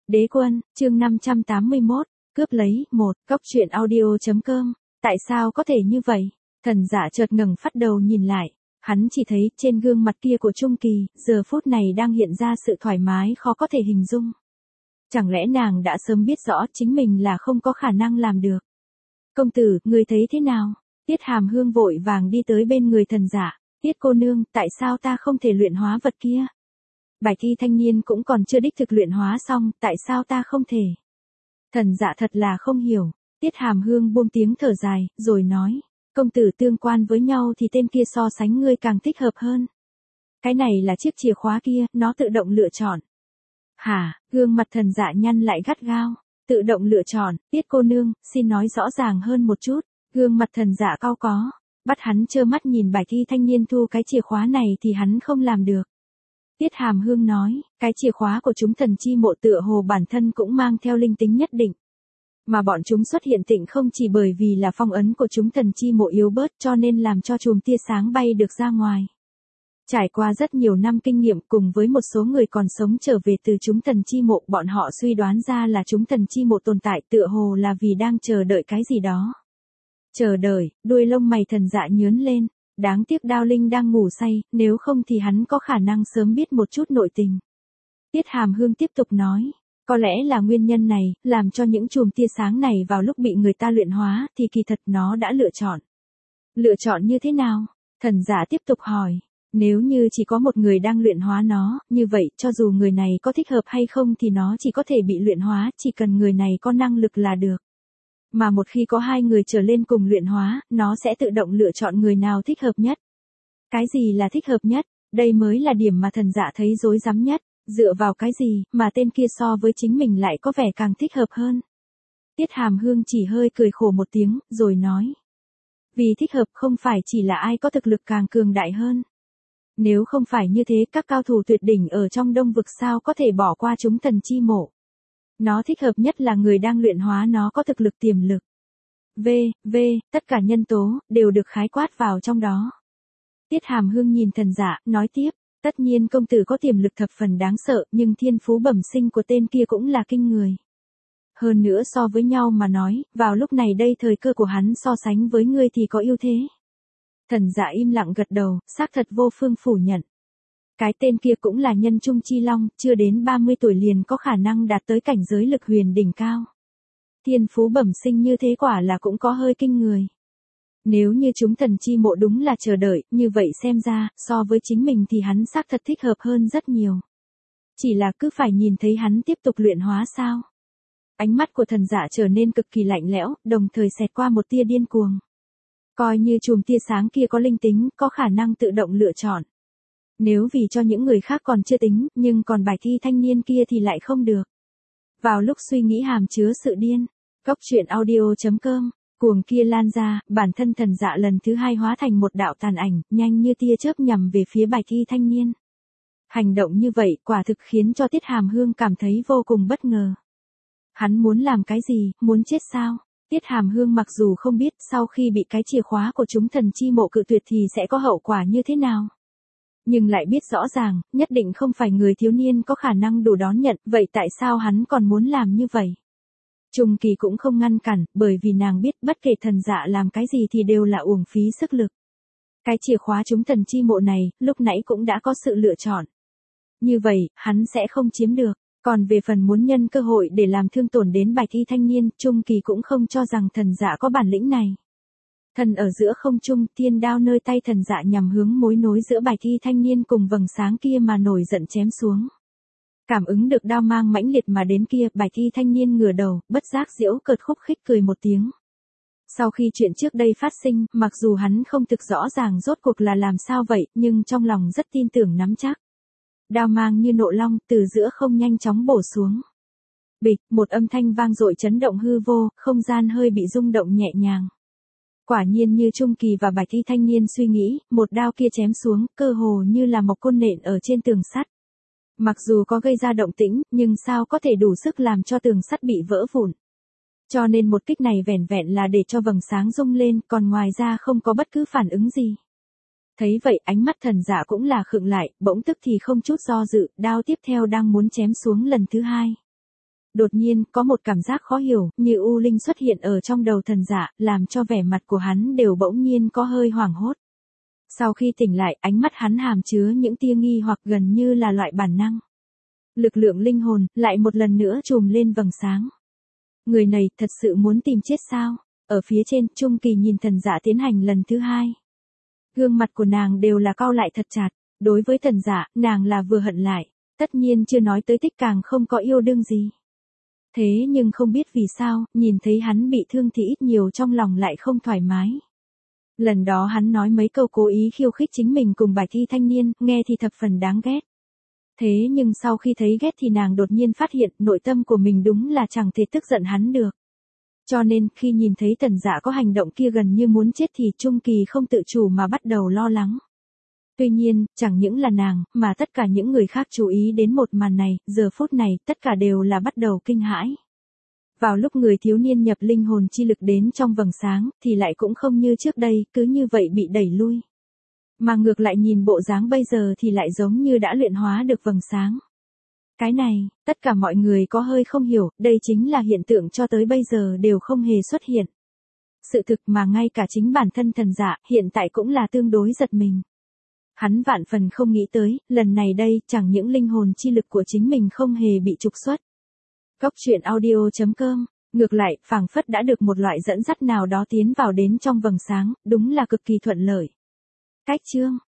Đế quân, chương 581, cướp lấy, Cóc truyện audio.com, tại sao có thể như vậy? Thần Dạ chợt ngẩng phát đầu nhìn lại, hắn chỉ thấy trên gương mặt kia của Trung Kỳ, giờ phút này đang hiện ra sự thoải mái khó có thể hình dung. Chẳng lẽ nàng đã sớm biết rõ chính mình là không có khả năng làm được? Công tử, người thấy thế nào? Tiết Hàm Hương vội vàng đi tới bên người Thần Dạ. Tiết cô nương, tại sao ta không thể luyện hóa vật kia? Bài thi thanh niên cũng còn chưa đích thực luyện hóa xong, tại sao ta không thể? Thần Dạ thật là không hiểu. Tiết Hàm Hương buông tiếng thở dài, rồi nói, công tử tương quan với nhau thì tên kia so sánh ngươi càng thích hợp hơn. Cái này là chiếc chìa khóa kia, nó tự động lựa chọn. Hả, gương mặt Thần Dạ nhăn lại gắt gao, tự động lựa chọn, Tiết cô nương, xin nói rõ ràng hơn một chút. Gương mặt Thần Dạ cau có, bắt hắn trơ mắt nhìn bài thi thanh niên thu cái chìa khóa này thì hắn không làm được. Tiết Hàm Hương nói, cái chìa khóa của chúng thần chi mộ tựa hồ bản thân cũng mang theo linh tính nhất định. Mà bọn chúng xuất hiện tịnh không chỉ bởi vì là phong ấn của chúng thần chi mộ yếu bớt cho nên làm cho chùm tia sáng bay được ra ngoài. Trải qua rất nhiều năm kinh nghiệm cùng với một số người còn sống trở về từ chúng thần chi mộ, bọn họ suy đoán ra là chúng thần chi mộ tồn tại tựa hồ là vì đang chờ đợi cái gì đó. Chờ đợi, đuôi lông mày Thần Dạ nhướng lên, đáng tiếc Đao Linh đang ngủ say, nếu không thì hắn có khả năng sớm biết một chút nội tình. Tiết Hàm Hương tiếp tục nói, có lẽ là nguyên nhân này, làm cho những chùm tia sáng này vào lúc bị người ta luyện hóa, thì kỳ thật nó đã lựa chọn. Lựa chọn như thế nào? Thần Dạ tiếp tục hỏi, nếu như chỉ có một người đang luyện hóa nó, như vậy cho dù người này có thích hợp hay không thì nó chỉ có thể bị luyện hóa, chỉ cần người này có năng lực là được. Mà một khi có hai người trở lên cùng luyện hóa, nó sẽ tự động lựa chọn người nào thích hợp nhất. Cái gì là thích hợp nhất? Đây mới là điểm mà Thần Dạ thấy rối rắm nhất. Dựa vào cái gì mà tên kia so với chính mình lại có vẻ càng thích hợp hơn? Tiết Hàm Hương chỉ hơi cười khổ một tiếng, rồi nói. Vì thích hợp không phải chỉ là ai có thực lực càng cường đại hơn. Nếu không phải như thế, các cao thủ tuyệt đỉnh ở trong Đông vực sao có thể bỏ qua chúng thần chi mộ. Nó thích hợp nhất là người đang luyện hóa nó có thực lực tiềm lực. Tất cả nhân tố, đều được khái quát vào trong đó. Tiết Hàm Hương nhìn Thần Dạ, nói tiếp, tất nhiên công tử có tiềm lực thập phần đáng sợ, nhưng thiên phú bẩm sinh của tên kia cũng là kinh người. Hơn nữa so với nhau mà nói, vào lúc này đây thời cơ của hắn so sánh với ngươi thì có ưu thế. Thần Dạ im lặng gật đầu, xác thật vô phương phủ nhận. Cái tên kia cũng là nhân trung chi long, chưa đến 30 tuổi liền có khả năng đạt tới cảnh giới lực huyền đỉnh cao. Thiên phú bẩm sinh như thế quả là cũng có hơi kinh người. Nếu như chúng thần chi mộ đúng là chờ đợi, như vậy xem ra, so với chính mình thì hắn xác thật thích hợp hơn rất nhiều. Chỉ là cứ phải nhìn thấy hắn tiếp tục luyện hóa sao. Ánh mắt của Thần Dạ trở nên cực kỳ lạnh lẽo, đồng thời xẹt qua một tia điên cuồng. Coi như chùm tia sáng kia có linh tính, có khả năng tự động lựa chọn. Nếu vì cho những người khác còn chưa tính, nhưng còn bài thi thanh niên kia thì lại không được. Vào lúc suy nghĩ hàm chứa sự điên, Cóc truyện audio.com, cuồng kia lan ra, bản thân Thần Dạ lần thứ hai hóa thành một đạo tàn ảnh, nhanh như tia chớp nhằm về phía bài thi thanh niên. Hành động như vậy quả thực khiến cho Tiết Hàm Hương cảm thấy vô cùng bất ngờ. Hắn muốn làm cái gì, muốn chết sao? Tiết Hàm Hương mặc dù không biết sau khi bị cái chìa khóa của chúng thần chi mộ cự tuyệt thì sẽ có hậu quả như thế nào. Nhưng lại biết rõ ràng, nhất định không phải người thiếu niên có khả năng đủ đón nhận, vậy tại sao hắn còn muốn làm như vậy? Trung Kỳ cũng không ngăn cản, bởi vì nàng biết bất kể Thần Dạ làm cái gì thì đều là uổng phí sức lực. Cái chìa khóa chúng thần chi mộ này, lúc nãy cũng đã có sự lựa chọn. Như vậy, hắn sẽ không chiếm được. Còn về phần muốn nhân cơ hội để làm thương tổn đến bài thi thanh niên, Trung Kỳ cũng không cho rằng Thần Dạ có bản lĩnh này. Thần ở giữa không trung, thiên đao nơi tay Thần Dạ nhằm hướng mối nối giữa bài thi thanh niên cùng vầng sáng kia mà nổi giận chém xuống. Cảm ứng được đao mang mãnh liệt mà đến kia, bài thi thanh niên ngửa đầu, bất giác giễu cợt khúc khích cười một tiếng. Sau khi chuyện trước đây phát sinh, mặc dù hắn không thực rõ ràng rốt cuộc là làm sao vậy, nhưng trong lòng rất tin tưởng nắm chắc. Đao mang như nộ long, từ giữa không nhanh chóng bổ xuống. Bịch, một âm thanh vang dội chấn động hư vô, không gian hơi bị rung động nhẹ nhàng. Quả nhiên như Trung Kỳ và bài thi thanh niên suy nghĩ, một đao kia chém xuống, cơ hồ như là một côn nện ở trên tường sắt. Mặc dù có gây ra động tĩnh, nhưng sao có thể đủ sức làm cho tường sắt bị vỡ vụn. Cho nên một kích này vẻn vẹn là để cho vầng sáng rung lên, còn ngoài ra không có bất cứ phản ứng gì. Thấy vậy ánh mắt Thần Dạ cũng là khựng lại, bỗng tức thì không chút do dự, đao tiếp theo đang muốn chém xuống lần thứ hai. Đột nhiên, có một cảm giác khó hiểu, như u linh xuất hiện ở trong đầu thần dạ, làm cho vẻ mặt của hắn đều bỗng nhiên có hơi hoảng hốt. Sau khi tỉnh lại, ánh mắt hắn hàm chứa những tia nghi hoặc gần như là loại bản năng. Lực lượng linh hồn, lại một lần nữa trùm lên vầng sáng. Người này, thật sự muốn tìm chết sao? Ở phía trên, Trung Kỳ nhìn thần dạ tiến hành lần thứ hai. Gương mặt của nàng đều là cau lại thật chặt. Đối với thần dạ, nàng là vừa hận lại. Tất nhiên chưa nói tới thích, càng không có yêu đương gì. Thế nhưng không biết vì sao, nhìn thấy hắn bị thương thì ít nhiều trong lòng lại không thoải mái. Lần đó hắn nói mấy câu cố ý khiêu khích chính mình cùng bài thi thanh niên, nghe thì thập phần đáng ghét. Thế nhưng sau khi thấy ghét thì nàng đột nhiên phát hiện nội tâm của mình đúng là chẳng thể tức giận hắn được. Cho nên, khi nhìn thấy Tần Dạ có hành động kia gần như muốn chết thì Trung Kỳ không tự chủ mà bắt đầu lo lắng. Tuy nhiên, chẳng những là nàng, mà tất cả những người khác chú ý đến một màn này, giờ phút này, tất cả đều là bắt đầu kinh hãi. Vào lúc người thiếu niên nhập linh hồn chi lực đến trong vầng sáng, thì lại cũng không như trước đây, cứ như vậy bị đẩy lui. Mà ngược lại nhìn bộ dáng bây giờ thì lại giống như đã luyện hóa được vầng sáng. Cái này, tất cả mọi người có hơi không hiểu, đây chính là hiện tượng cho tới bây giờ đều không hề xuất hiện. Sự thực mà ngay cả chính bản thân thần dạ hiện tại cũng là tương đối giật mình. Hắn vạn phần không nghĩ tới, lần này đây chẳng những linh hồn chi lực của chính mình không hề bị trục xuất. Góc truyện audio.com, ngược lại, phảng phất đã được một loại dẫn dắt nào đó tiến vào đến trong vầng sáng, đúng là cực kỳ thuận lợi. Cách chương